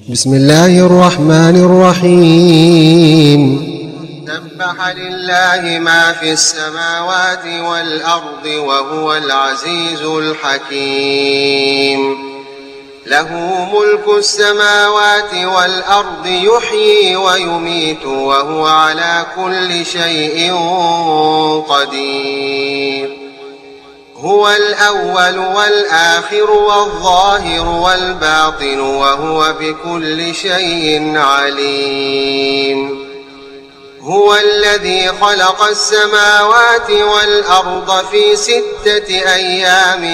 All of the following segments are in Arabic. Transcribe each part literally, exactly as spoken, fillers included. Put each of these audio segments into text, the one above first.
بسم الله الرحمن الرحيم. سبح لله ما في السماوات والأرض وهو العزيز الحكيم. له ملك السماوات والأرض يحيي ويميت وهو على كل شيء قدير. هو الأول والآخر والظاهر والباطن وهو بكل شيء عليم. هو الذي خلق السماوات والأرض في ستة أيام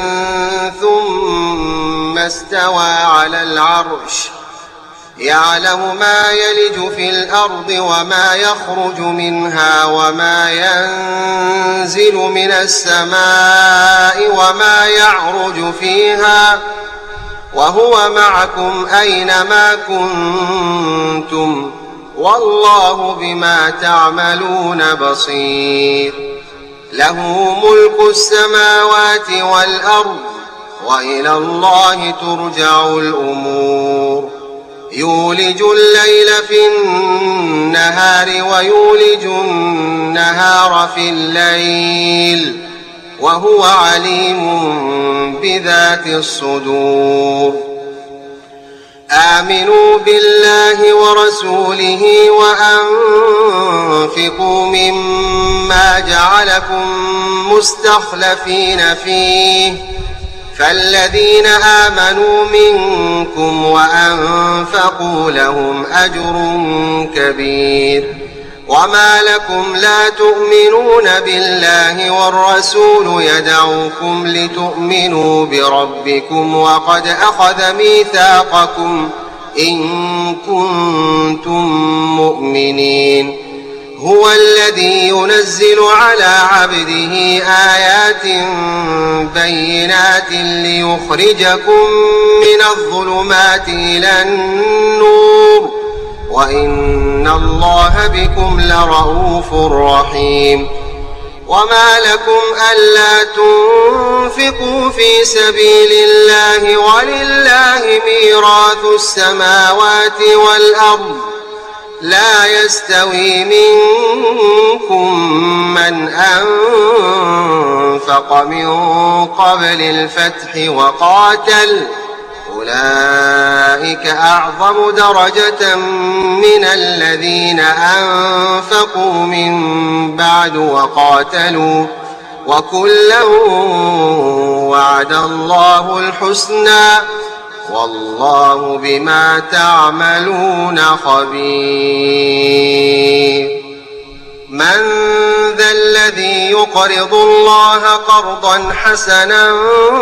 ثم استوى على العرش يعلم ما يلج في الأرض وما يخرج منها وما ينزل من السماء وما يعرج فيها وهو معكم أينما كنتم والله بما تعملون بصير. له ملك السماوات والأرض وإلى الله ترجع الأمور. يولج الليل في النهار ويولج النهار في الليل وهو عليم بذات الصدور. آمنوا بالله ورسوله وأنفقوا مما جعلكم مستخلفين فيه فالذين آمنوا منكم وأنفقوا لهم أجر كبير. وما لكم لا تؤمنون بالله والرسول يدعوكم لتؤمنوا بربكم وقد أخذ ميثاقكم إن كنتم مؤمنين. هو الذي ينزل على عبده آيات بينات ليخرجكم من الظلمات إلى النور وإن الله بكم لرؤوف رحيم. وما لكم ألا تنفقوا في سبيل الله ولله ميراث السماوات والأرض لا يستوي منكم من أنفق من قبل الفتح وقاتل أولئك أعظم درجة من الذين أنفقوا من بعد وقاتلوا وكلا وعد الله الحسنى والله بما تعملون خبير. من ذا الذي يقرض الله قرضا حسنا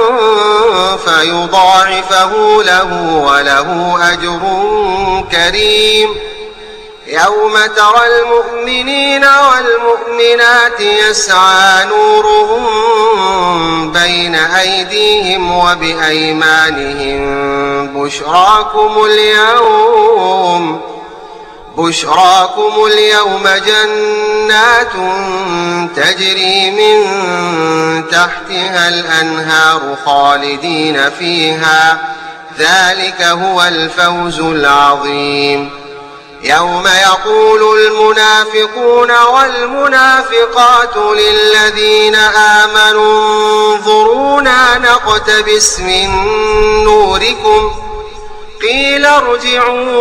فيضاعفه له وله أجر كريم. يوم ترى المؤمنين والمؤمنات يسعى نورهم بين أيديهم وبأيمانهم بشراكم اليوم بشراكم اليوم جنات تجري من تحتها الأنهار خالدين فيها ذلك هو الفوز العظيم. يوم يقول المنافقون والمنافقات للذين آمنوا انظرونا نقتبس من نوركم قيل ارجعوا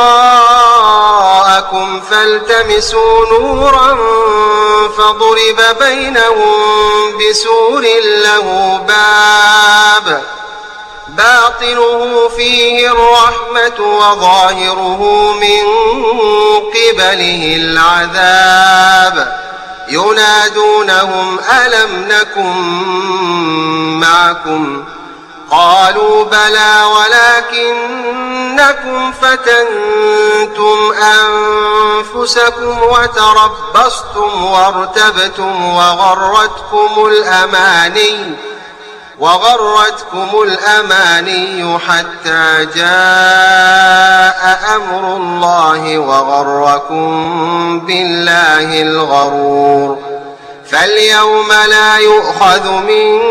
وراءكم فالتمسوا نورا فضرب بينهم بسور له باب باطنه فيه الرحمة وظاهره من قبله العذاب ينادونهم ألم نكن معكم قالوا بلى ولكنكم فتنتم أنفسكم وتربصتم وارتبتم وغرتكم الأماني وغرتكم الأماني حتى جاء أمر الله وغركم بالله الغرور. فاليوم لا يؤخذ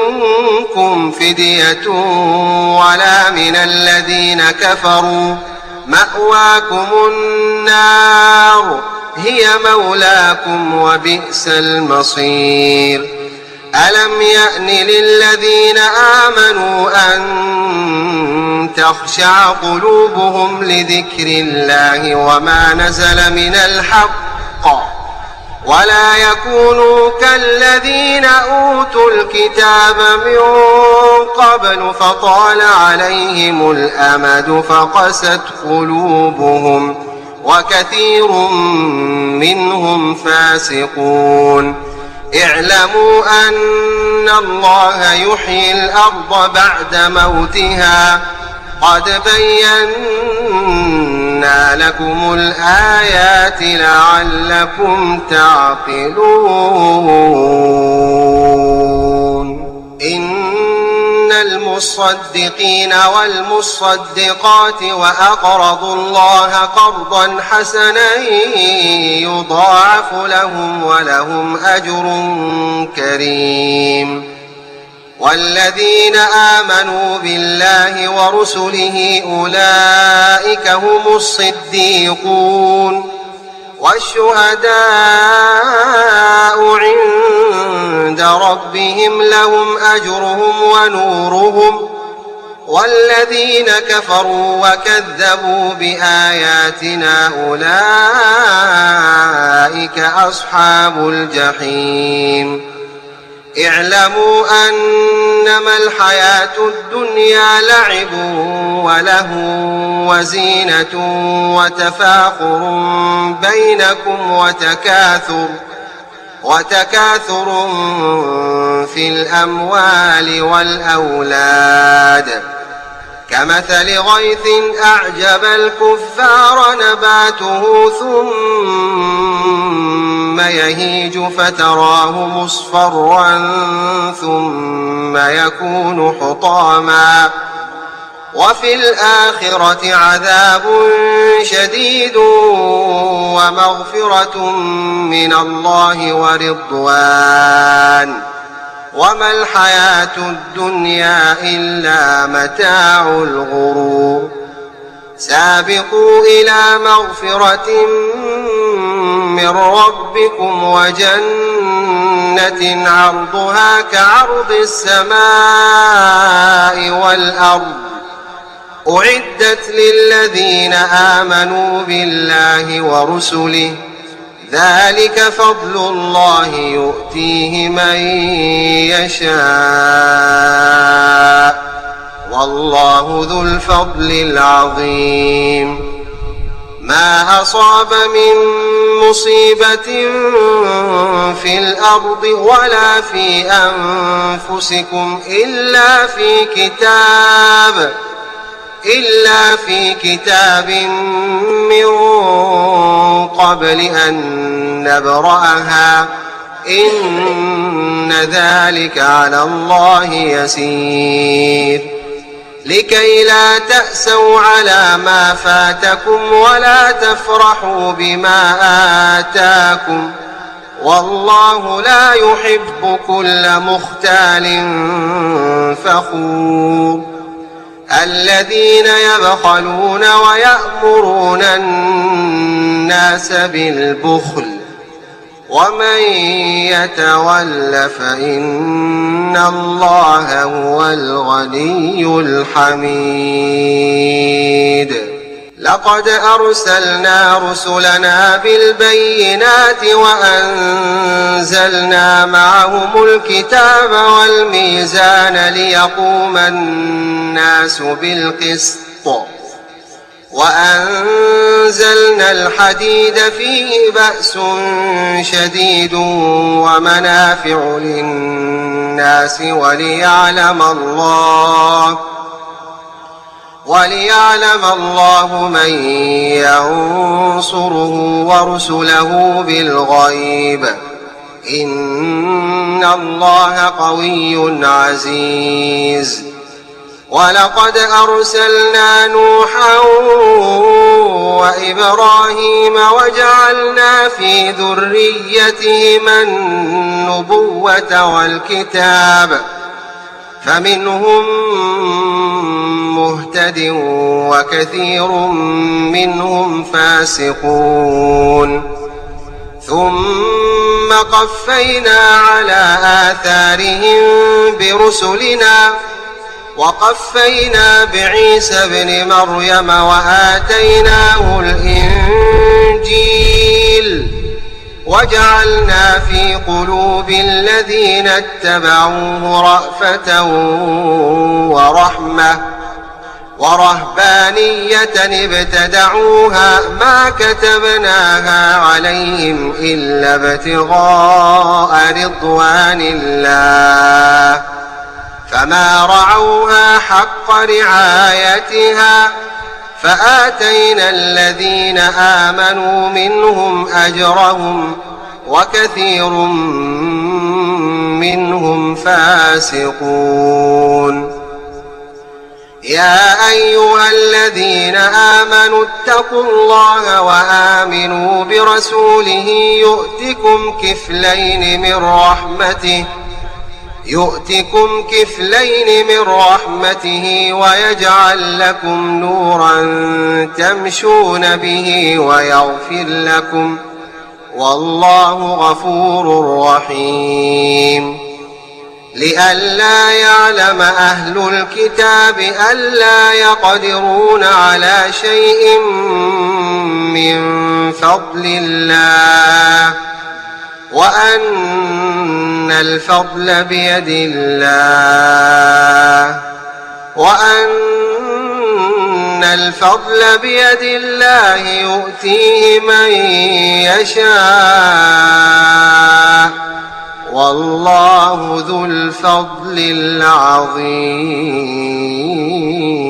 منكم فدية ولا من الذين كفروا مأواكم النار هي مولاكم وبئس المصير. ألم يأن للذين آمنوا أن تخشع قلوبهم لذكر الله وما نزل من الحق ولا يكونوا كالذين أوتوا الكتاب من قبل فطال عليهم الأمد فقست قلوبهم وكثير منهم فاسقون. اعلموا أن الله يحيي الأرض بعد موتها قد بينا لكم الآيات لعلكم تعقلون. إن المصدقين والمصدقات وأقرضوا الله قرضا حسنا يضاعف لهم ولهم أجر كريم. والذين آمنوا بالله ورسله أولئك هم الصديقون والشهداء عند ربهم لهم أجرهم ونورهم. والذين كفروا وكذبوا بآياتنا أولئك أصحاب الجحيم. اعلموا أنما الحياة الدنيا لعب وله وزينة وتفاخر بينكم وتكاثر وتكاثر في الأموال والأولاد كمثل غيث أعجب الكفار نباته ثم يهيج فتراه مصفرا ثم يكون حطاما وفي الآخرة عذاب شديد ومغفرة من الله ورضوان وما الحياة الدنيا إلا متاع الغرور. سابقوا إلى مغفرة من ربكم وجنة عرضها كعرض السماء والأرض أعدت للذين آمنوا بالله ورسله ذلك فضل الله يؤتيه من يشاء والله ذو الفضل العظيم. ما أصاب من مصيبة في الأرض ولا في أنفسكم إلا في كتاب إلا في كتاب من قبل أن نبرأها إن ذلك على الله يسير. لكي لا تأسوا على ما فاتكم ولا تفرحوا بما آتاكم والله لا يحب كل مختال فخور. الذين يبخلون ويأمرون الناس بالبخل ومن يتول فإن الله هو الغني الحميد. لقد أرسلنا رسلنا بالبينات وأنزلنا معهم الكتاب والميزان ليقوم الناس بالقسط وأنزلنا الحديد فيه بأس شديد ومنافع للناس وليعلم الله وليعلم الله من ينصره ورسله بالغيب إن الله قوي عزيز. ولقد أرسلنا نوحا وإبراهيم وجعلنا في ذريتهما النبوة والكتاب فمنهم مهتد وكثير منهم فاسقون ثم قفينا على آثارهم برسلنا وقفينا بعيسى ابن مريم وآتيناه الإنجيل وجعلنا في قلوب الذين اتبعوه رأفة ورحمة ورهبانية ابتدعوها ما كتبناها عليهم إلا ابتغاء رضوان الله فما رعوها حق رعايتها فآتينا الذين آمنوا منهم أجرهم وكثير منهم فاسقون يا أيها الذين آمنوا اتقوا الله وآمنوا برسوله يؤتكم كفلين من رحمته يؤتكم كفلين من رحمته ويجعل لكم نورا تمشون به ويغفر لكم والله غفور رحيم لئلا يعلم أهل الكتاب ألا يقدرون على شيء من فضل الله وأن الفضل بيد الله وأن الفضل بيد الله يؤتيه من يشاء والله ذو الفضل العظيم.